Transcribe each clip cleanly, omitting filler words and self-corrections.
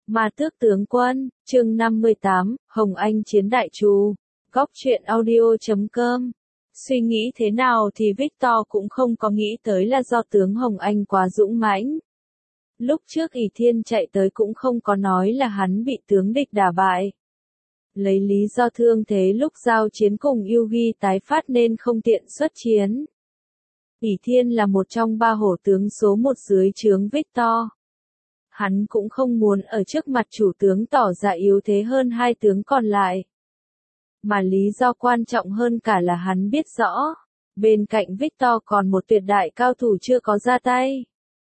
Ma Tước Tướng Quân, chương 58, Hồng Anh Chiến Đại Trù, Góc truyện audio.com. Suy nghĩ thế nào thì Victor cũng không có nghĩ tới là do tướng Hồng Anh quá dũng mãnh. Lúc trước ỷ thiên chạy tới cũng không có nói là hắn bị tướng địch đả bại. Lấy lý do thương thế lúc giao chiến cùng Yugi tái phát nên không tiện xuất chiến. ỷ thiên là một trong ba hổ tướng số một dưới trướng Victor. Hắn cũng không muốn ở trước mặt chủ tướng tỏ ra yếu thế hơn hai tướng còn lại. Mà lý do quan trọng hơn cả là hắn biết rõ, bên cạnh Victor còn một tuyệt đại cao thủ chưa có ra tay.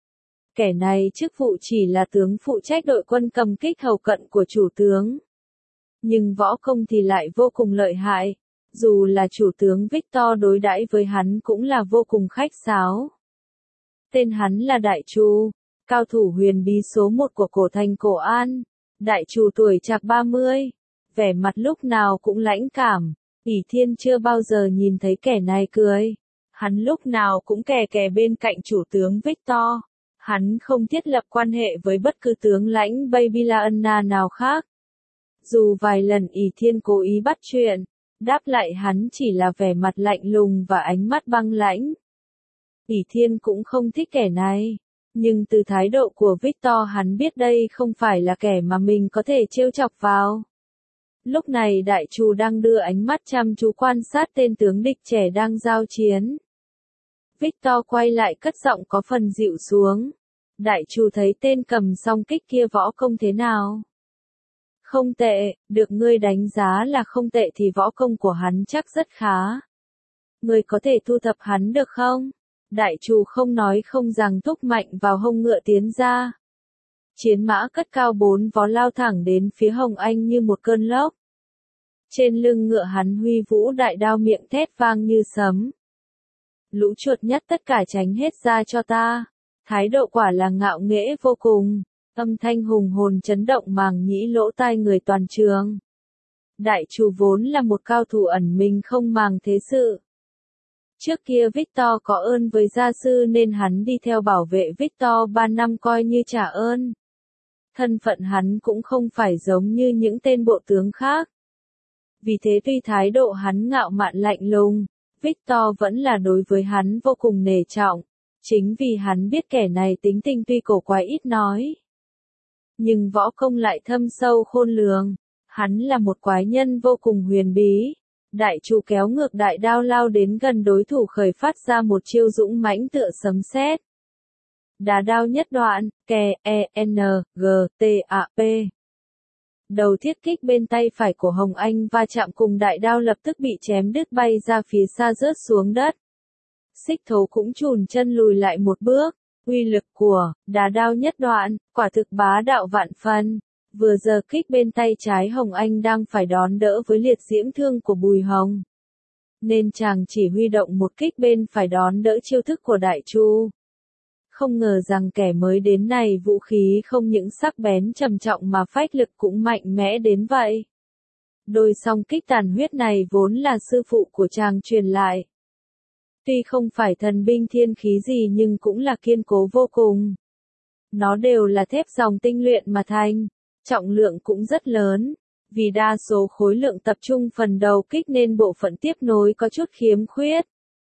Kẻ này chức vụ chỉ là tướng phụ trách đội quân cầm kích hầu cận của chủ tướng. Nhưng võ công thì lại vô cùng lợi hại, dù là chủ tướng Victor đối đãi với hắn cũng là vô cùng khách sáo. Tên hắn là Đại Trù, cao thủ huyền bí số một của cổ thành Cổ An. Đại Trù tuổi chạc 30, vẻ mặt lúc nào cũng lãnh cảm. ỷ thiên chưa bao giờ nhìn thấy kẻ này cười. Hắn lúc nào cũng kè kè bên cạnh chủ tướng Victor. Hắn không thiết lập quan hệ với bất cứ tướng lãnh Babylona nào khác. Dù vài lần ỷ thiên cố ý bắt chuyện, đáp lại hắn chỉ là vẻ mặt lạnh lùng và ánh mắt băng lãnh. ỷ thiên cũng không thích kẻ này. Nhưng từ thái độ của Victor hắn biết đây không phải là kẻ mà mình có thể trêu chọc vào. Lúc này Đại Trù đang đưa ánh mắt chăm chú quan sát tên tướng địch trẻ đang giao chiến. Victor quay lại cất giọng có phần dịu xuống. Đại Trù thấy tên cầm song kích kia võ công thế nào? Không tệ, được ngươi đánh giá là không tệ thì võ công của hắn chắc rất khá. Ngươi có thể thu thập hắn được không? Đại Trù không nói không rằng thúc mạnh vào hông ngựa tiến ra. Chiến mã cất cao 4 vó lao thẳng đến phía Hồng Anh như một cơn lốc. Trên lưng ngựa hắn huy vũ đại đao miệng thét vang như sấm. Lũ chuột nhất tất cả tránh hết ra cho ta. Thái độ quả là ngạo nghễ vô cùng. Âm thanh hùng hồn chấn động màng nhĩ lỗ tai người toàn trường. Đại Trù vốn là một cao thủ ẩn mình không màng thế sự. Trước kia Victor có ơn với gia sư nên hắn đi theo bảo vệ Victor 3 năm coi như trả ơn. Thân phận hắn cũng không phải giống như những tên bộ tướng khác. Vì thế tuy thái độ hắn ngạo mạn lạnh lùng, Victor vẫn là đối với hắn vô cùng nể trọng. Chính vì hắn biết kẻ này tính tình tuy cổ quái ít nói, nhưng võ công lại thâm sâu khôn lường. Hắn là một quái nhân vô cùng huyền bí. Đại Trù kéo ngược đại đao lao đến gần đối thủ khởi phát ra một chiêu dũng mãnh tựa sấm sét. Đá đao nhất đoạn, kè, g, t, a, p. Đầu thiết kích bên tay phải của Hồng Anh va chạm cùng đại đao lập tức bị chém đứt bay ra phía xa rớt xuống đất. Xích Thố cũng chùn chân lùi lại một bước. Uy lực của đá đao nhất đoạn, quả thực bá đạo vạn phân. Vừa giờ kích bên tay trái Hồng Anh đang phải đón đỡ với liệt diễm thương của Bùi Hồng. Nên chàng chỉ huy động một kích bên phải đón đỡ chiêu thức của Đại Trù. Không ngờ rằng kẻ mới đến này vũ khí không những sắc bén trầm trọng mà phách lực cũng mạnh mẽ đến vậy. Đôi song kích tàn huyết này vốn là sư phụ của chàng truyền lại. Tuy không phải thần binh thiên khí gì nhưng cũng là kiên cố vô cùng. Nó đều là thép dòng tinh luyện mà thành. Trọng lượng cũng rất lớn, vì đa số khối lượng tập trung phần đầu kích nên bộ phận tiếp nối có chút khiếm khuyết.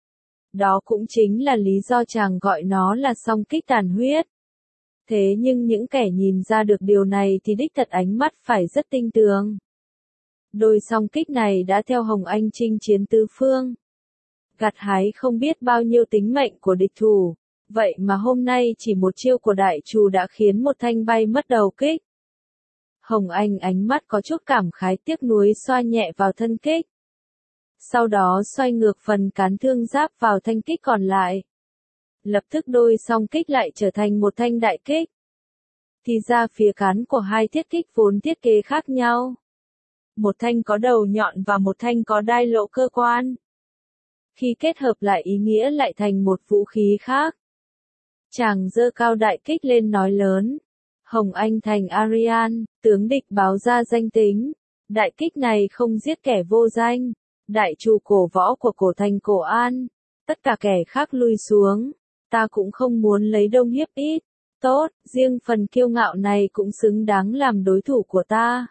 Đó cũng chính là lý do chàng gọi nó là song kích tàn huyết. Thế nhưng những kẻ nhìn ra được điều này thì đích thật ánh mắt phải rất tinh tường. Đôi song kích này đã theo Hồng Anh chinh chiến tứ phương, gặt hái không biết bao nhiêu tính mệnh của địch thủ. Vậy mà hôm nay chỉ một chiêu của Đại Trù đã khiến một thanh bay mất đầu kích. Hồng Anh ánh mắt có chút cảm khái tiếc nuối xoa nhẹ vào thân kích. Sau đó xoay ngược phần cán thương giáp vào thanh kích còn lại. Lập tức đôi song kích lại trở thành một thanh đại kích. Thì ra phía cán của hai thiết kích vốn thiết kế khác nhau. Một thanh có đầu nhọn và một thanh có đai lộ cơ quan. Khi kết hợp lại ý nghĩa lại thành một vũ khí khác. Chàng giơ cao đại kích lên nói lớn. Hồng Anh thành Arian, tướng địch báo ra danh tính. Đại kích này không giết kẻ vô danh. Đại Trù cổ võ của cổ thành Cổ An. Tất cả kẻ khác lui xuống. Ta cũng không muốn lấy đông hiếp ít. Tốt, riêng phần kiêu ngạo này cũng xứng đáng làm đối thủ của ta.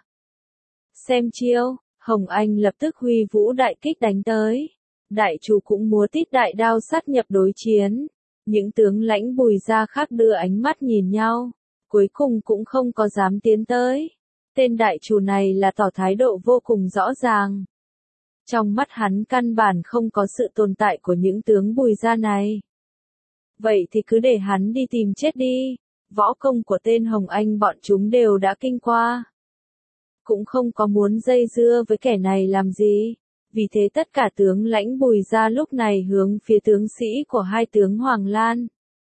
Xem chiêu, Hồng Anh lập tức huy vũ đại kích đánh tới. Đại chủ cũng múa tít đại đao sát nhập đối chiến. Những tướng lãnh Bùi gia khác đưa ánh mắt nhìn nhau, cuối cùng cũng không có dám tiến tới. Tên đại chủ này là tỏ thái độ vô cùng rõ ràng. Trong mắt hắn căn bản không có sự tồn tại của những tướng Bùi gia này. Vậy thì cứ để hắn đi tìm chết đi. Võ công của tên Hồng Anh bọn chúng đều đã kinh qua. Cũng không có muốn dây dưa với kẻ này làm gì. Vì thế tất cả tướng lãnh Bùi gia lúc này hướng phía tướng sĩ của hai tướng Hoàng Lan.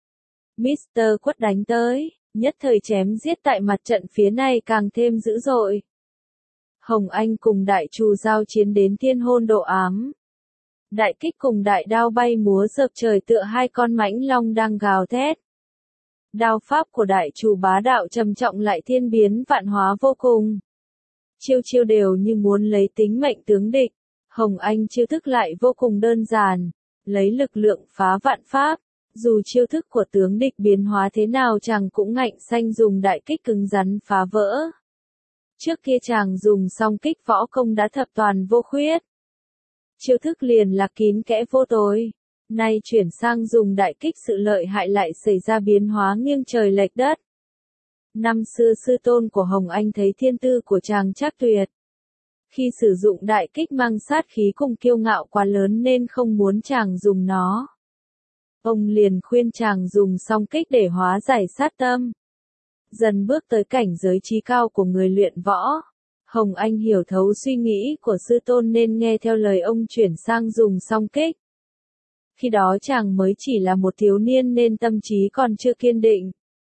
Mr. Quất đánh tới, nhất thời chém giết tại mặt trận phía này càng thêm dữ dội. Hồng Anh cùng đại trù giao chiến đến thiên hôn độ ám. Đại kích cùng đại đao bay múa dợp trời tựa hai con mãnh long đang gào thét. Đao pháp của đại trù bá đạo trầm trọng lại thiên biến vạn hóa vô cùng. Chiêu chiêu đều như muốn lấy tính mệnh tướng địch. Hồng Anh chiêu thức lại vô cùng đơn giản, lấy lực lượng phá vạn pháp. Dù chiêu thức của tướng địch biến hóa thế nào chàng cũng ngạnh xanh dùng đại kích cứng rắn phá vỡ. Trước kia chàng dùng song kích võ công đã thập toàn vô khuyết. Chiêu thức liền là kín kẽ vô tối. Nay chuyển sang dùng đại kích sự lợi hại lại xảy ra biến hóa nghiêng trời lệch đất. Năm xưa sư tôn của Hồng Anh thấy thiên tư của chàng chắc tuyệt. Khi sử dụng đại kích mang sát khí cùng kiêu ngạo quá lớn nên không muốn chàng dùng nó. Ông liền khuyên chàng dùng song kích để hóa giải sát tâm. Dần bước tới cảnh giới trí cao của người luyện võ. Hồng Anh hiểu thấu suy nghĩ của sư tôn nên nghe theo lời ông chuyển sang dùng song kích. Khi đó chàng mới chỉ là một thiếu niên nên tâm trí còn chưa kiên định.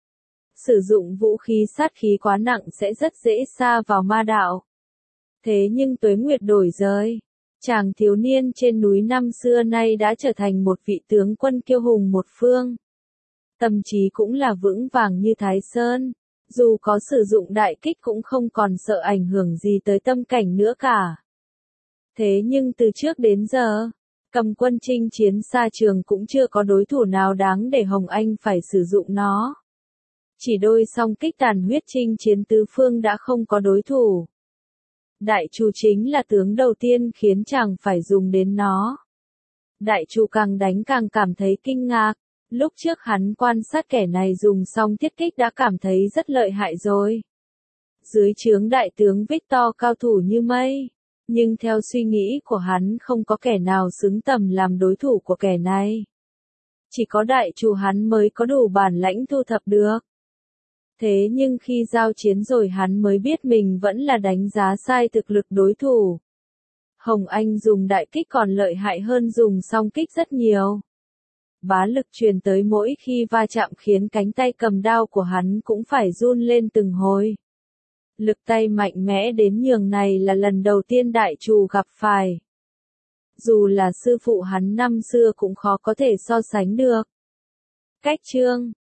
Sử dụng vũ khí sát khí quá nặng sẽ rất dễ sa vào ma đạo. Thế nhưng tuế nguyệt đổi rời. Chàng thiếu niên trên núi năm xưa nay đã trở thành một vị tướng quân kiêu hùng một phương. Tâm trí cũng là vững vàng như Thái Sơn. Dù có sử dụng đại kích cũng không còn sợ ảnh hưởng gì tới tâm cảnh nữa cả. Thế nhưng từ trước đến giờ, cầm quân chinh chiến xa trường cũng chưa có đối thủ nào đáng để Hồng Anh phải sử dụng nó. Chỉ đôi song kích tàn huyết chinh chiến tứ phương đã không có đối thủ. Đại chủ chính là tướng đầu tiên khiến chàng phải dùng đến nó. Đại chủ càng đánh càng cảm thấy kinh ngạc. Lúc trước hắn quan sát kẻ này dùng xong thiết kích đã cảm thấy rất lợi hại rồi. Dưới trướng đại tướng Victor cao thủ như mây. Nhưng theo suy nghĩ của hắn không có kẻ nào xứng tầm làm đối thủ của kẻ này. Chỉ có đại chủ hắn mới có đủ bản lãnh thu thập được. Thế nhưng khi giao chiến rồi hắn mới biết mình vẫn là đánh giá sai thực lực đối thủ. Hồng Anh dùng đại kích còn lợi hại hơn dùng song kích rất nhiều. Bá lực truyền tới mỗi khi va chạm khiến cánh tay cầm đao của hắn cũng phải run lên từng hồi. Lực tay mạnh mẽ đến nhường này là lần đầu tiên đại trù gặp phải. Dù là sư phụ hắn năm xưa cũng khó có thể so sánh được. Cách chương